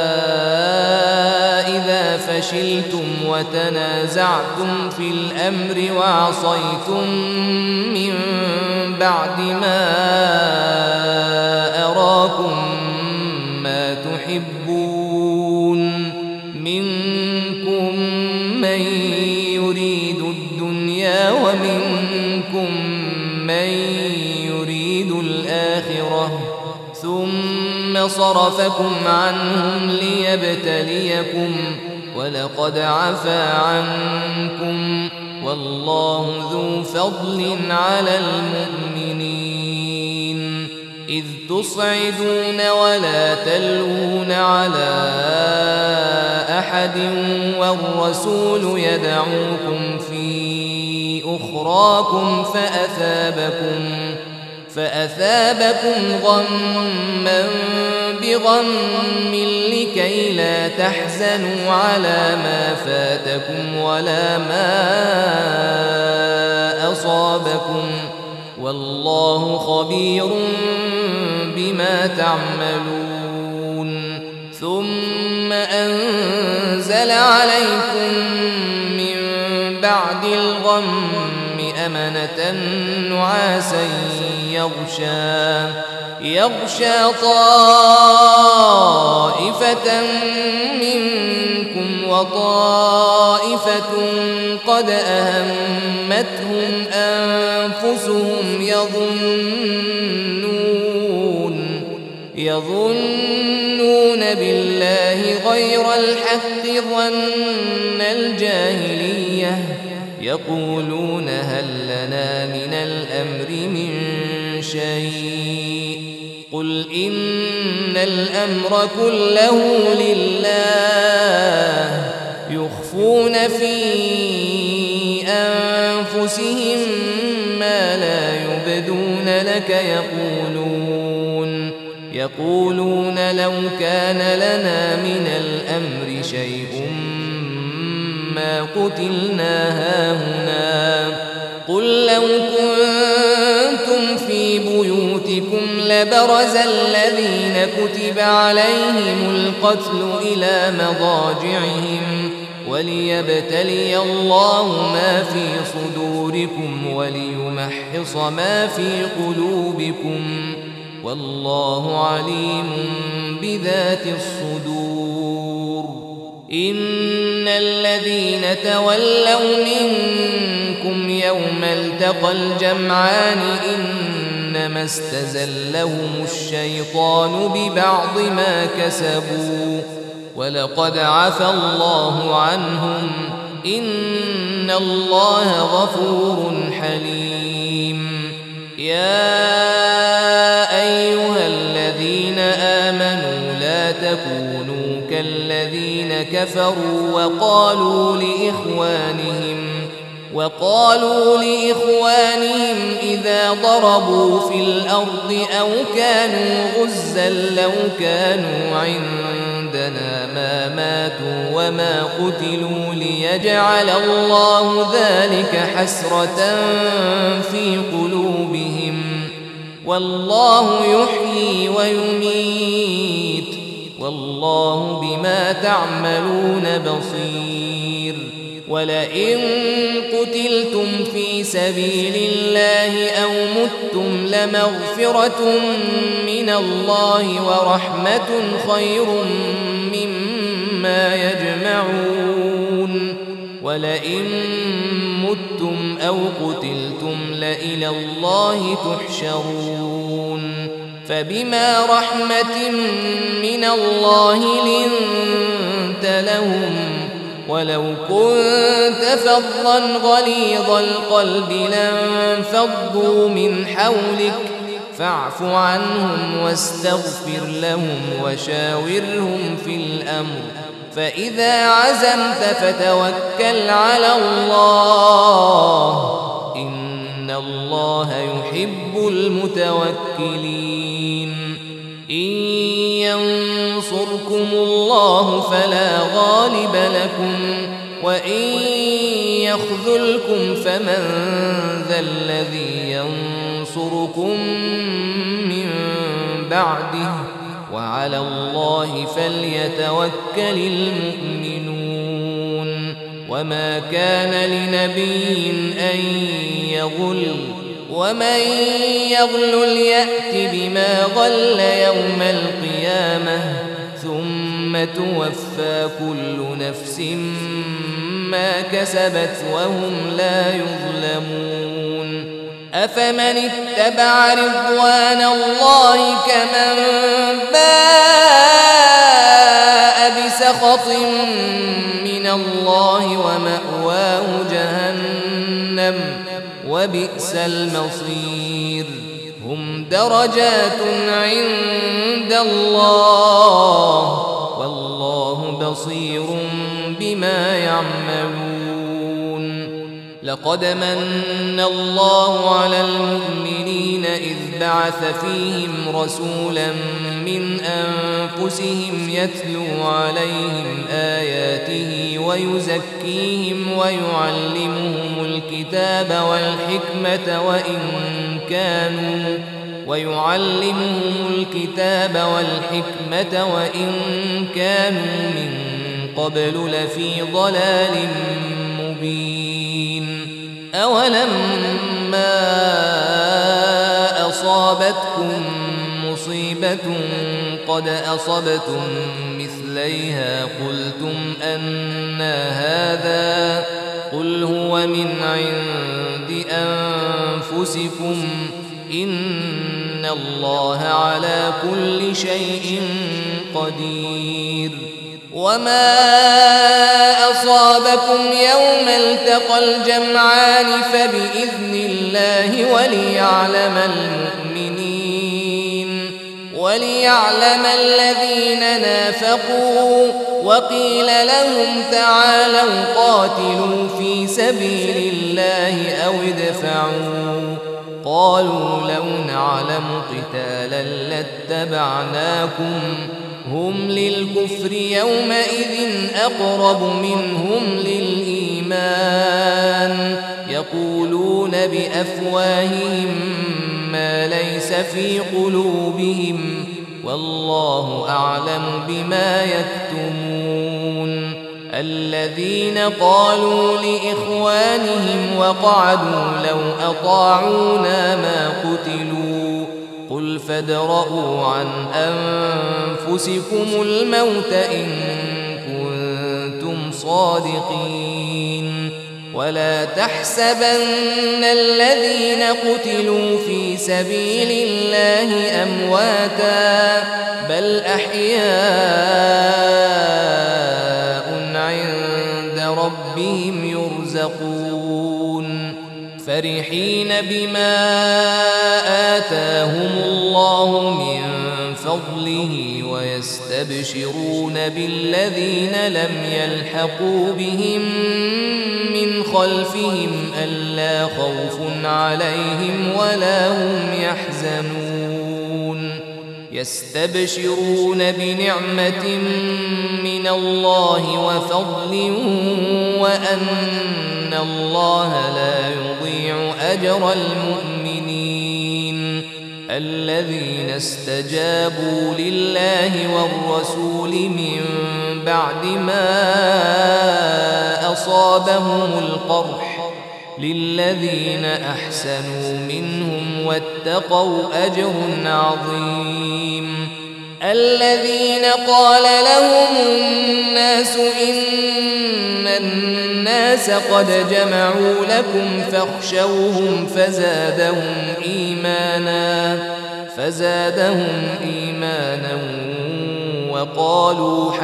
A: إذا فشلتم وتنازعتم في الأمر وعصيتم من بعد ما أراكم ما تحبون منكم من يريد الدنيا ومنكم من يريد الآخرة ثم صرفكم عنهم ليبتليكم ولقد عفا عنكم والله ذو فضل على المؤمنين. إذ تصعدون ولا تلوون على أحد والرسول يدعوكم في أخراكم فأثابكم غما بغم لكي لا تحزنوا على ما فاتكم ولا ما أصابكم والله خبير بما تعملون. ثم أنزل عليكم من بعد الغم أمنة نعاسا يغشى طائفة منكم وطائفة قد أهمتهم أنفسهم يظنون بالله غير الحق ظن الجاهلية يقولون هل لنا من الأمر من شيء قل إن الأمر كله لله يخفون في أنفسهم ما لا يبدون لك يقولون لو كان لنا من الأمر شيء ما قتلنا هاهنا قل لو كنتم في بيوتكم لبرز الذين كتب عليهم القتل إلى مضاجعهم وليبتلي الله ما في صدوركم وليمحص ما في قلوبكم والله عليم بذات الصدور. إن الذين تولوا منكم يوم التقى الجمعان إنما استزلهم الشيطان ببعض ما كسبوا ولقد عفى الله عنهم إن الله غفور حليم. يا أيها الذين آمنوا لا تكونوا كالذين كفروا وقالوا لإخوانهم إذا ضربوا في الأرض أو كانوا غزا لو كانوا عندنا ما ماتوا وما قتلوا ليجعل الله ذلك حسرة في قلوبهم والله يحيي ويميت والله بما تعملون بصير. ولئن قتلتم في سبيل الله أو متم لمغفرة من الله ورحمة خير مما يجمعون ولئن متم أو قتلتم لإلى الله تحشرون فبما رحمة من الله لنت لهم ولو كنت فظا غليظ القلب لانفضوا من حولك فاعف عنهم واستغفر لهم وشاورهم في الأمر فإذا عزمت فتوكل على الله إن الله يحب المتوكلين إن ينصركم الله فلا غالب لكم وإن يخذلكم فمن ذا الذي ينصركم من بعده وعلى الله فليتوكل المؤمنون وما كان لنبي أن يغل ومن يغل يأت بما غل يوم القيامة ثم توفى كل نفس ما كسبت وهم لا يظلمون أفمن اتبع رضوان الله كمن باء بسخط من الله ومأواه جهنم وبئس المصير هم درجات عند الله والله بصير بما يعملون لقد من الله على المؤمنين إذ بعث فيهم رسولا من أنفسهم يتلو عليهم آياته ويزكيهم ويعلمهم الكتاب والحكمة وإن كانوا من قبل لفي ضلال مبين أولما أصابتكم مصيبة قد أصبتم مثليها قلتم أنى هذا قل هو من عند أنفسكم إن الله على كل شيء قدير وما أصابكم يوم التقى الجمعان فبإذن الله وليعلم الذين نافقوا وقيل لهم تعالوا قاتلوا في سبيل الله أو ادفعوا قالوا لو نعلم قتالا لاتبعناكم هم للكفر يومئذ أقرب منهم للإيمان يقولون بأفواههم ما ليس في قلوبهم والله أعلم بما يكتمون الذين قالوا لإخوانهم وقعدوا لو أطاعونا ما قتلوا قل فادرءوا عن أنفسكم الموت إن كنتم صادقين ولا تحسبن الذين قتلوا في سبيل الله أمواتا بل أحياء عند ربهم يرزقون فرحين بما آتاهم الله من فضله ويستبشرون بالذين لم يلحقوا بهم من خلفهم ألا خوف عليهم ولا هم يحزنون يستبشرون بنعمة من الله وفضل وأن الله لا يضيع أجر المؤمنين الذين استجابوا لله والرسول من بعد ما أصابهم القرح للذين أحسنوا منهم واتقوا أجر عظيم الذين قال لهم الناس إن الناس قد جمعوا لكم فاخشوهم فزادهم إيمانا وقالوا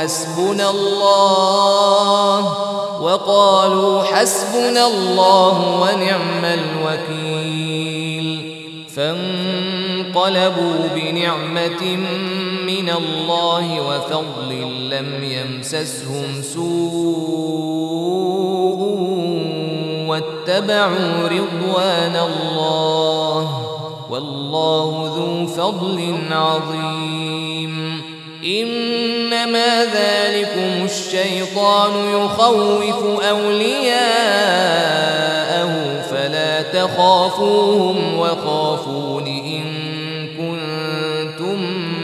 A: حسبنا الله ونعم الوكيل فانقلبوا بنعمة من الله وفضل لم يمسسهم سوء واتبعوا رضوان الله والله ذو فضل عظيم إنما ذلكم الشيطان يخوف أولياءه فلا تخافوهم وخافون إن كنتم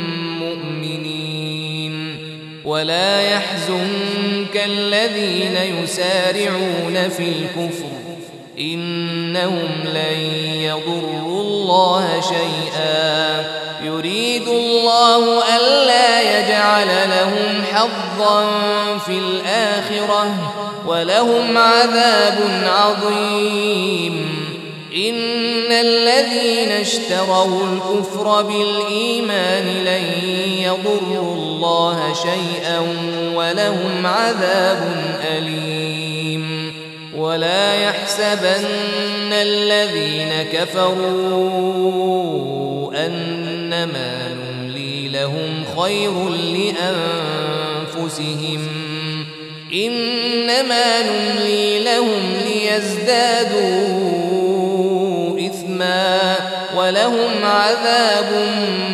A: مؤمنين ولا يحزنك الذين يسارعون في الكفر إنهم لن يضروا الله شيئا يريد الله ألا يجعل لهم حظا في الآخرة ولهم عذاب عظيم إن الذين اشتروا الكفر بالإيمان لن يضروا الله شيئا ولهم عذاب أليم ولا يحسبن الذين كفروا أنما نملي لهم خير لأنفسهم إنما نملي لهم ليزدادوا إثما ولهم عذاب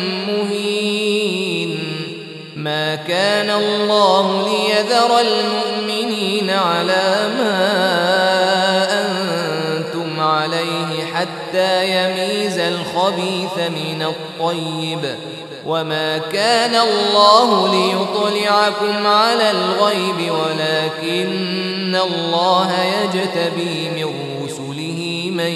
A: مهين ما كان الله ليذر المؤمنين على ما أنتم عليه حتى يميز الخبيث من الطيب وما كان الله ليطلعكم على الغيب ولكن الله يجتبي من رسله من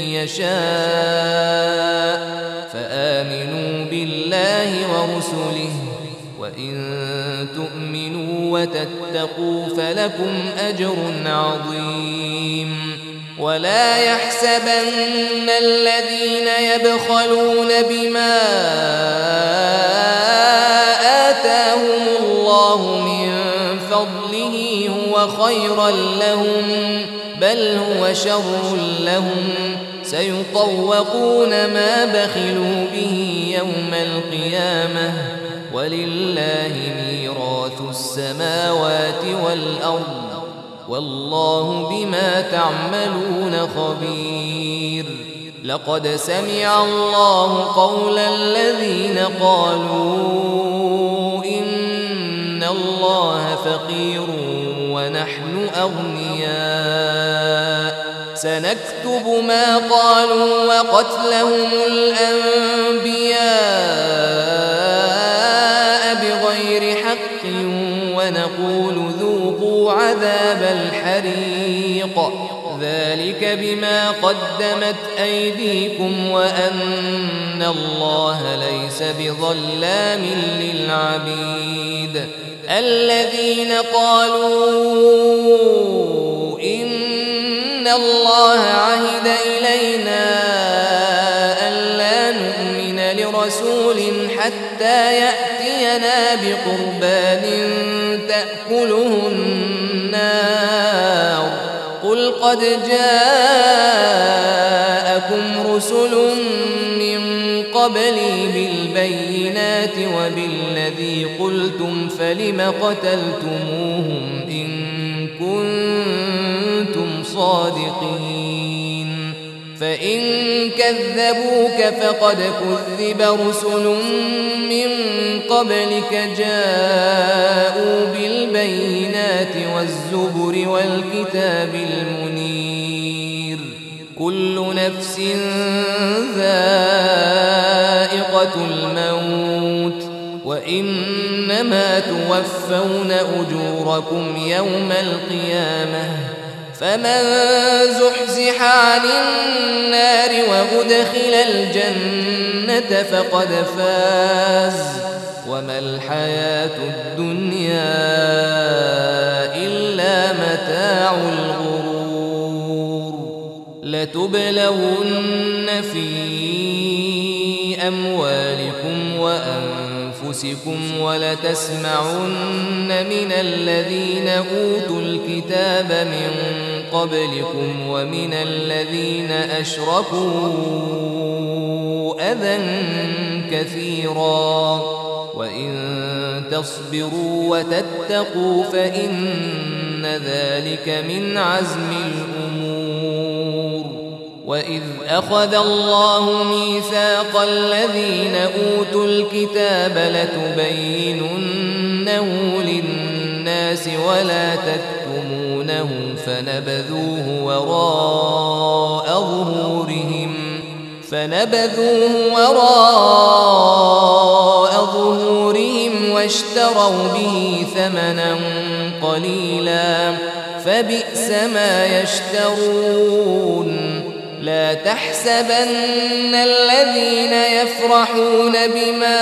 A: يشاء فآمنوا بالله ورسله وإن تؤمنوا وتتقوا فلكم أجر عظيم ولا يحسبن الذين يبخلون بما آتاهم الله من فضله هو خيرا لهم بل هو شر لهم سيطوقون ما بخلوا به يوم القيامة ولله ميراث السماوات والأرض والله بما تعملون خبير لقد سمع الله قول الذين قالوا إن الله فقير ونحن أغنياء سنكتب ما قالوا وقتلهم الأنبياء بغير حق ونقول ذوقوا عذاب الحريق ذلك بما قدمت أيديكم وأن الله ليس بظلام للعبيد الذين قالوا إن الله عهد إلينا ألا نؤمن لرسول حتى يأتينا بقربان تأكله النار قل قد جاءكم رسل من قبلي بالبينات وبالذي قلتم فلم قتلتموهم إن كنتم صادقين فإن كذبوك فقد كذب رسل من قبلك جاءوا بالبينات والزبر والكتاب المنير كل نفس ذائقة الموت وإنما إنما توفون أجوركم يوم القيامة فمن زحزح عن النار وأدخل الجنة فقد فاز وما الحياة الدنيا إلا متاع الغرور لتبلون في أموالكم وأنفسكم ولتسمعن من الذين أوتوا الكتاب من قبلكم ومن الذين أشركوا أذى كثيرا وإن تصبروا وتتقوا فإن ذلك من عزم الأمور وإذ أخذ الله ميثاق الذين أوتوا الكتاب لتبيننه للناس ولا تكتمونه فنبذوه وراء ظهورهم واشتروا به ثمنا قليلا فبئس ما يشترون لا تحسبن الذين يفرحون بما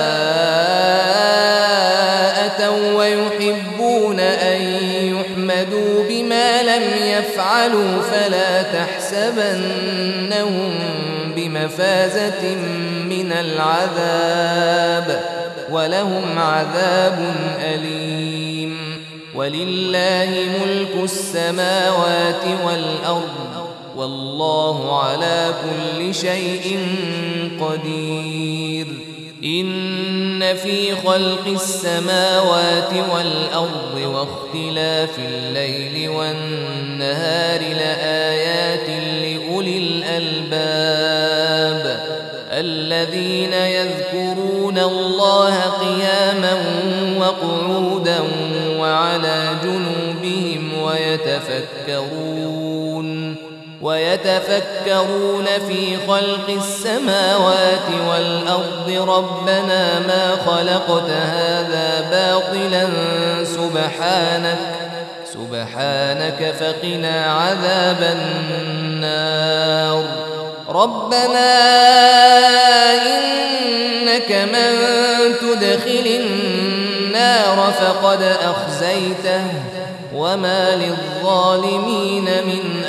A: أتوا ويحبون أن يحمدوا بما لم يفعلوا فلا تحسبنهم بمفازة من العذاب ولهم عذاب أليم ولله ملك السماوات والأرض والله على كل شيء قدير إن في خلق السماوات والأرض واختلاف الليل والنهار لآيات لأولي الألباب الذين يذكرون الله قياما وقعودا وعلى جنوبهم ويتفكرون في خلق السماوات والأرض ربنا ما خلقت هذا باطلا سبحانك فقنا عذاب النار ربنا إنك من تدخل النار فقد أخزيته وما للظالمين من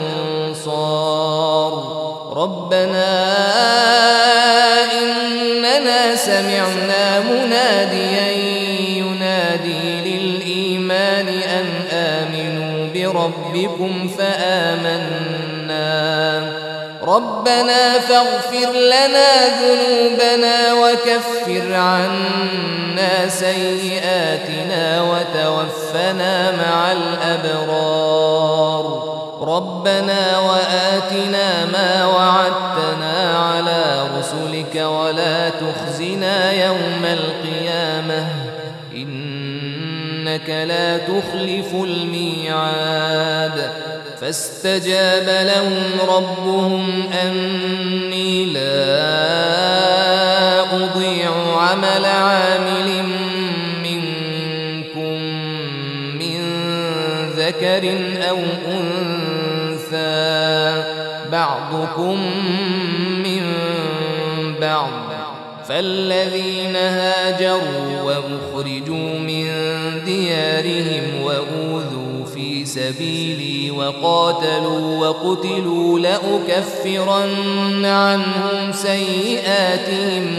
A: أنصار ربنا إننا سمعنا مناديا ينادي للإيمان أن آمنوا بربكم فآمنا ربنا فاغفر لنا ذنوبنا وكفر عنا سيئاتنا وتوفنا مع الأبرار ربنا وآتنا ما وعدتنا على رسلك ولا تخزنا يوم القيامة إنك لا تخلف الميعاد فاستجاب لهم ربهم أني لا أضيع عمل عامل منكم من ذكر أو أنثى بعضكم من بعض فالذين هاجروا وأخرجوا من ديارهم وأوذوا في سبيلي وقاتلوا وقتلوا لأكفرن عنهم سيئاتهم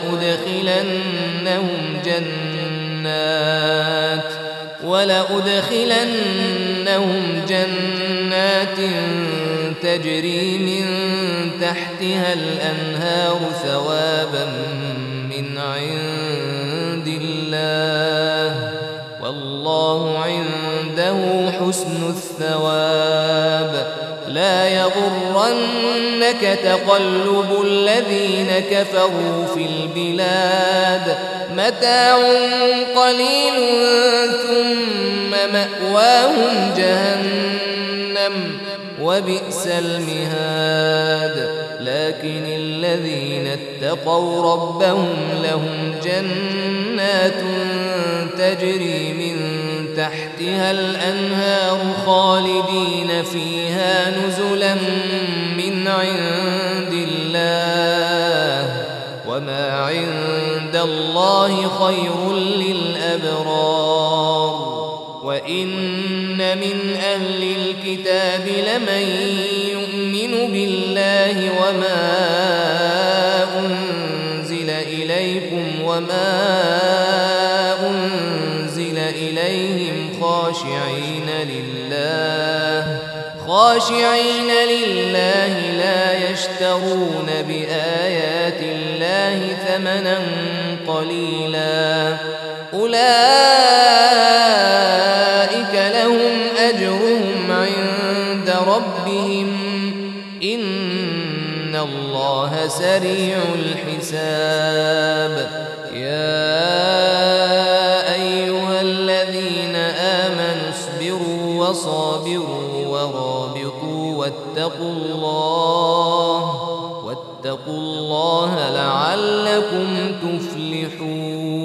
A: ولأدخلنهم جنات تجري من تحتها الأنهار ثوابا من عند الله والله عنده حسن الثواب لا يغرنك تقلب الذين كفروا في البلاد متاع قليل ثم مأواهم جهنم وبئس المهاد لكن الذين اتقوا ربهم لهم جنات تجري من تحتها الأنهار خالدين فيها نزلا من عند الله وما عند الله خير للأبرار وإن من أهل الكتاب لمن يؤمن بالله وما أنزل إليكم وما أنزل إليهم خاشعين لله لا يشترون بآيات الله ثمنا قليلا أولئك لهم أجرهم عند ربهم إن الله سريع الحساب يا أيها الذين آمنوا اصبروا وصابروا ورابطوا واتقوا الله لعلكم تفلحون